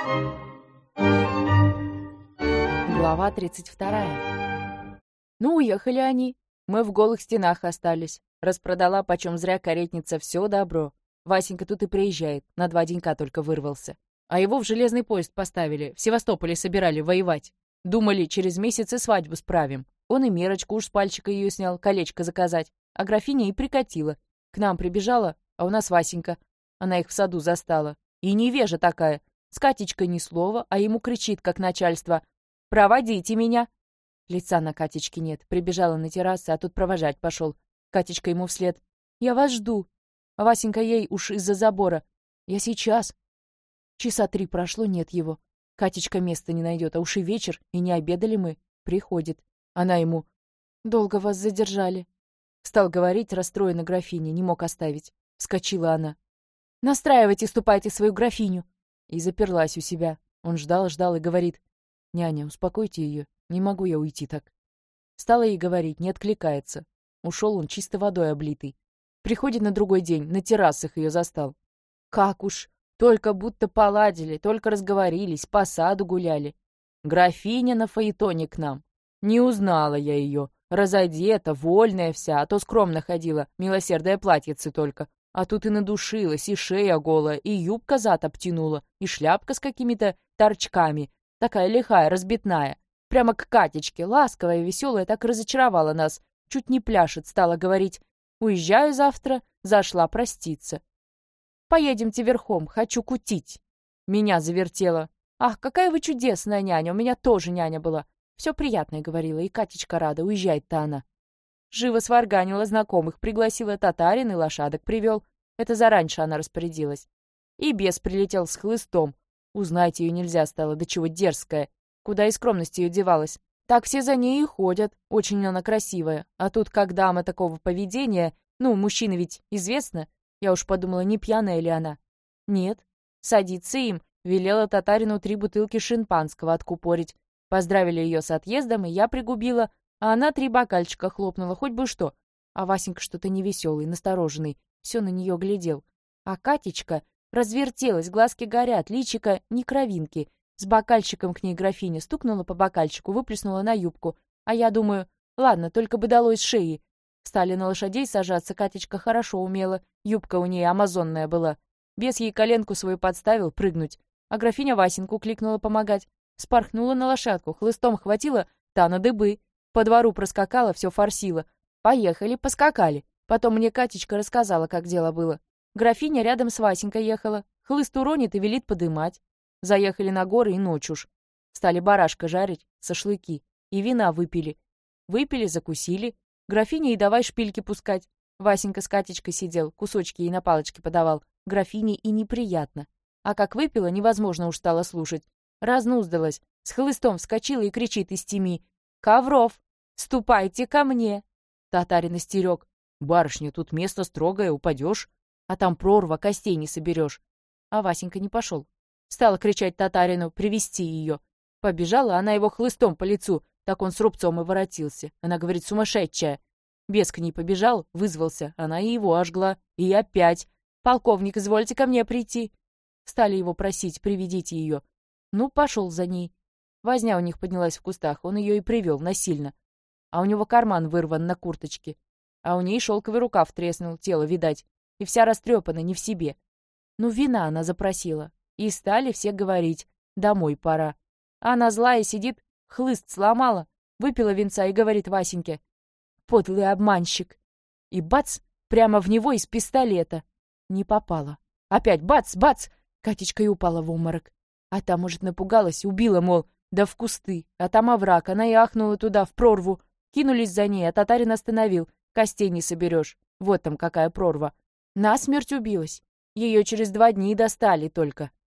Глава 32. Ну, уехали они. Мы в голых стенах остались. Распродала почем зря каретница все добро. Васенька тут и приезжает, на 2 денька только вырвался. А его в железный поезд поставили, в Севастополе собирали воевать. Думали, через месяц и свадьбу справим. Он и мерочку уж с пальчика ее снял, колечко заказать. А графиня и прикатила. К нам прибежала, а у нас Васенька. Она их в саду застала. И невежа такая. С Катечкой ни слова, а ему кричит, как начальство: «Проводите меня!» Лица на Катечке нет. Прибежала на террасу, а тут провожать пошел. Катечка ему вслед: «Я вас жду». А Васенька ей уж из-за забора: «Я сейчас». Часа 3 прошло, нет его. Катечка места не найдет, а уж и вечер, и не обедали мы. Приходит. Она ему: «Долго вас задержали». Стал говорить, расстроена графиня, не мог оставить. Вскочила она: «Настраивайте, ступайте свою графиню». И заперлась у себя. Он ждал и говорит: «Няня, успокойте ее, не могу я уйти так». Стала ей говорить, не откликается. Ушел он чисто водой облитый. Приходит на другой день, на террасах ее застал. Как уж, только будто поладили, только разговорились, по саду гуляли. Графиня на фаэтоне к нам. Не узнала я ее, разодета, вольная вся, а то скромно ходила, милосердное платьице только. А тут и надушилась, и шея голая, и юбка зад обтянула, и шляпка с какими-то торчками. Такая лихая, разбитная. Прямо к Катечке, ласковая и веселая, так и разочаровала нас. Чуть не пляшет, стала говорить: «Уезжаю завтра», зашла проститься. «Поедемте верхом, хочу кутить». Меня завертела: «Ах, какая вы чудесная няня, у меня тоже няня была». Все приятное говорила, и Катечка рада, уезжает-то она. Живо сварганила знакомых, пригласила татарин и лошадок привел. Это зараньше она распорядилась. И бес прилетел с хлыстом. Узнать ее нельзя стало, до чего дерзкая. Куда и скромность ее девалась. Так все за ней и ходят. Очень она красивая. А тут, как дама такого поведения, ну, мужчина ведь известно. Я уж подумала, не пьяная ли она. Нет. Садиться им. Велела татарину 3 бутылки шампанского откупорить. Поздравили ее с отъездом, и я пригубила, а она 3 бокальчика хлопнула, хоть бы что. А Васенька что-то невеселый, настороженный. Все на нее глядел. А Катечка развертелась, глазки горят, личико не кровинки. С бокальчиком к ней графиня стукнула по бокальчику, выплеснула на юбку. А я думаю, ладно, только бы дало из шеи. Стали на лошадей сажаться, Катечка хорошо умела. Юбка у ней амазонная была. Бес ей коленку свою подставил прыгнуть. А графиня Васеньку кликнула помогать. Спорхнула на лошадку, хлыстом хватила, та на дыбы. По двору проскакала, все форсила. Поехали, поскакали. Потом мне Катечка рассказала, как дело было. Графиня рядом с Васенькой ехала. Хлыст уронит и велит подымать. Заехали на горы и ночь уж. Стали барашка жарить, шашлыки. И вина выпили. Выпили, закусили. Графиня и давай шпильки пускать. Васенька с Катечкой сидел, кусочки ей на палочке подавал. Графине и неприятно. А как выпила, невозможно уж стало слушать. Разнуздалась, с хлыстом вскочила и кричит из теми: «Ковров, ступайте ко мне!» Татарин истерег: «Барышня, тут место строгое, упадешь, а там прорва, костей не соберешь». А Васенька не пошел. Стала кричать татарину привести ее. Побежала она его хлыстом по лицу, так он с рубцом и воротился. Она говорит: «Сумасшедшая!» Бес к ней побежал, вызвался, она и его ожгла. И опять: «Полковник, извольте ко мне прийти». Стали его просить: «Приведите ее». Ну, пошел за ней. Возня у них поднялась в кустах, он ее и привел насильно. А у него карман вырван на курточке. А у ней шелковый рукав треснул, тело видать. И вся растрепана, не в себе. Ну, вина она запросила. И стали все говорить: «Домой пора». А она злая сидит, хлыст сломала, выпила винца и говорит Васеньке: «Подлый обманщик». И бац, прямо в него из пистолета. Не попала. Опять бац, бац, Катечка и упала в обморок. А та, может, напугалась, убила, мол, да в кусты. А там овраг, она и ахнула туда, в прорву. Кинулись за ней, а татарин остановил. Костей не соберешь. Вот там какая прорва. Насмерть убилась. Ее через 2 дня достали только.